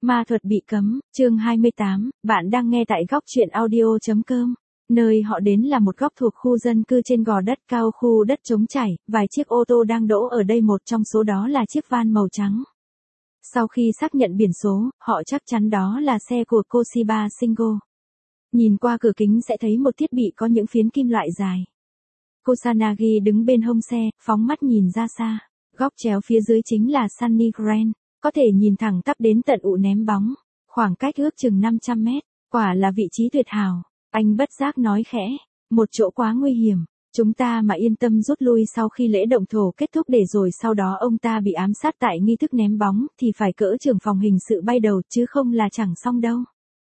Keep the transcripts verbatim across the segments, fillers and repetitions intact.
Ma thuật bị cấm, chương hai mươi tám, bạn đang nghe tại góc truyện audio.com. Nơi họ đến là một góc thuộc khu dân cư trên gò đất cao, khu đất trống trải, vài chiếc ô tô đang đỗ ở đây, một trong số đó là chiếc van màu trắng. Sau khi xác nhận biển số, họ chắc chắn đó là xe của Toshiba Shingo. Nhìn qua cửa kính sẽ thấy một thiết bị có những phiến kim loại dài. Kusanagi đứng bên hông xe, phóng mắt nhìn ra xa. Góc chéo phía dưới chính là Sunny Grand, có thể nhìn thẳng tắp đến tận ụ ném bóng. Khoảng cách ước chừng năm trăm mét, quả là vị trí tuyệt hảo. Anh bất giác nói khẽ, một chỗ quá nguy hiểm. Chúng ta mà yên tâm rút lui sau khi lễ động thổ kết thúc, để rồi sau đó ông ta bị ám sát tại nghi thức ném bóng thì phải cỡ trưởng phòng hình sự bay đầu, chứ không là chẳng xong đâu.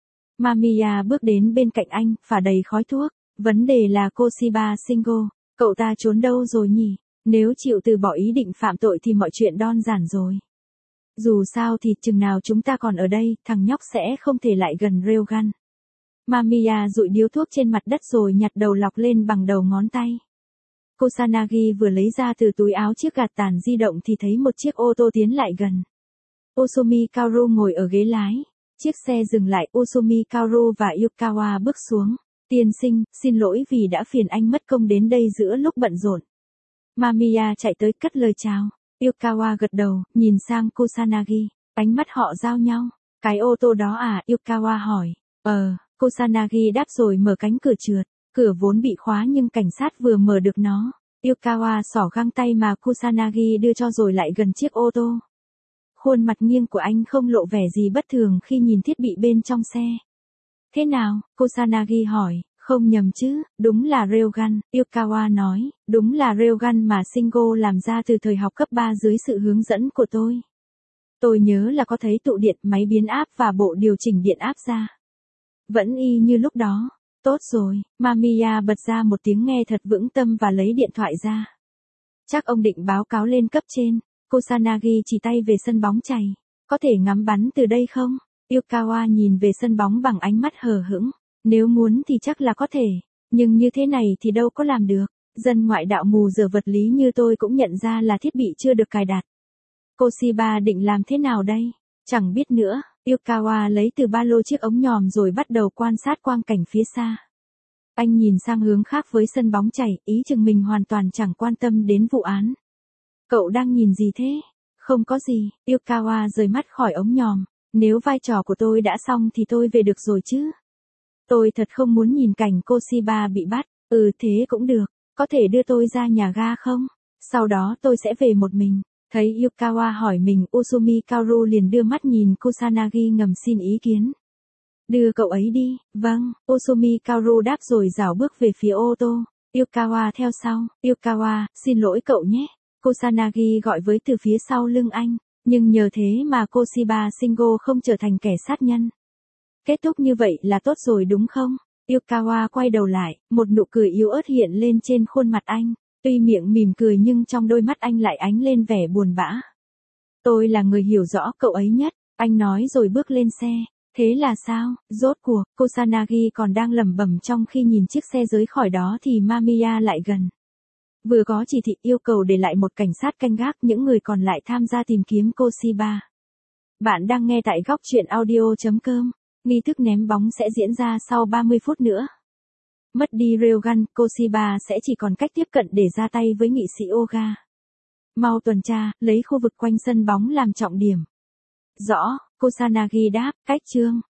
Mamiya bước đến bên cạnh anh, phả đầy khói thuốc. Vấn đề là Toshiba Shingo, cậu ta trốn đâu rồi nhỉ? Nếu chịu từ bỏ ý định phạm tội thì mọi chuyện đơn giản rồi. Dù sao thì chừng nào chúng ta còn ở đây, thằng nhóc sẽ không thể lại gần railgun. Mamiya dụi điếu thuốc trên mặt đất rồi nhặt đầu lọc lên bằng đầu ngón tay. Kusanagi vừa lấy ra từ túi áo chiếc gạt tàn di động thì thấy một chiếc ô tô tiến lại gần. Usumi Kaoru ngồi ở ghế lái. Chiếc xe dừng lại, Usumi Kaoru và Yukawa bước xuống. Tiên sinh, xin lỗi vì đã phiền anh mất công đến đây giữa lúc bận rộn. Mamiya chạy tới cất lời chào. Yukawa gật đầu, nhìn sang Kusanagi. Ánh mắt họ giao nhau. Cái ô tô đó à? Yukawa hỏi. Ờ, Kusanagi đáp rồi mở cánh cửa trượt. Cửa vốn bị khóa nhưng cảnh sát vừa mở được nó. Yukawa xỏ găng tay mà Kusanagi đưa cho rồi lại gần chiếc ô tô. Khuôn mặt nghiêng của anh không lộ vẻ gì bất thường khi nhìn thiết bị bên trong xe. Thế nào? Kusanagi hỏi. Không nhầm chứ, đúng là railgun, Yukawa nói, đúng là railgun mà Shingo làm ra từ thời học cấp ba dưới sự hướng dẫn của tôi. Tôi nhớ là có thấy tụ điện, máy biến áp và bộ điều chỉnh điện áp ra. Vẫn y như lúc đó. Tốt rồi, Mamiya bật ra một tiếng nghe thật vững tâm và lấy điện thoại ra. Chắc ông định báo cáo lên cấp trên. Kusanagi chỉ tay về sân bóng chày. Có thể ngắm bắn từ đây không? Yukawa nhìn về sân bóng bằng ánh mắt hờ hững. Nếu muốn thì chắc là có thể, nhưng như thế này thì đâu có làm được. Dân ngoại đạo mù giờ vật lý như tôi cũng nhận ra là thiết bị chưa được cài đặt. Toshiba định làm thế nào đây? Chẳng biết nữa. Yukawa lấy từ ba lô chiếc ống nhòm rồi bắt đầu quan sát quang cảnh phía xa. Anh nhìn sang hướng khác với sân bóng chảy, ý chừng mình hoàn toàn chẳng quan tâm đến vụ án. Cậu đang nhìn gì thế? Không có gì. Yukawa rời mắt khỏi ống nhòm. Nếu vai trò của tôi đã xong thì tôi về được rồi chứ. Tôi thật không muốn nhìn cảnh Toshiba bị bắt. Ừ, thế cũng được. Có thể đưa tôi ra nhà ga không? Sau đó tôi sẽ về một mình. Thấy Yukawa hỏi mình, Usumi Kaoru liền đưa mắt nhìn Kusanagi ngầm xin ý kiến. Đưa cậu ấy đi. Vâng, Usumi Kaoru đáp rồi rảo bước về phía ô tô. Yukawa theo sau. Yukawa, xin lỗi cậu nhé. Kusanagi gọi với từ phía sau lưng anh. Nhưng nhờ thế mà Toshiba Shingo không trở thành kẻ sát nhân. Kết thúc như vậy là tốt rồi đúng không? Yukawa quay đầu lại, một nụ cười yếu ớt hiện lên trên khuôn mặt anh. Tuy miệng mỉm cười nhưng trong đôi mắt anh lại ánh lên vẻ buồn bã. Tôi là người hiểu rõ cậu ấy nhất, anh nói rồi bước lên xe. Thế là sao? Rốt cuộc, Kusanagi còn đang lẩm bẩm trong khi nhìn chiếc xe rời khỏi đó thì Mamiya lại gần. Vừa có chỉ thị yêu cầu để lại một cảnh sát canh gác, những người còn lại tham gia tìm kiếm Toshiba. Bạn đang nghe tại góc truyện audio.com. Nghi thức ném bóng sẽ diễn ra sau ba mươi phút nữa. Mất đi railgun, Toshiba sẽ chỉ còn cách tiếp cận để ra tay với nghị sĩ Oga. Mau tuần tra, lấy khu vực quanh sân bóng làm trọng điểm. Rõ, Kusanagi đáp, cách chương.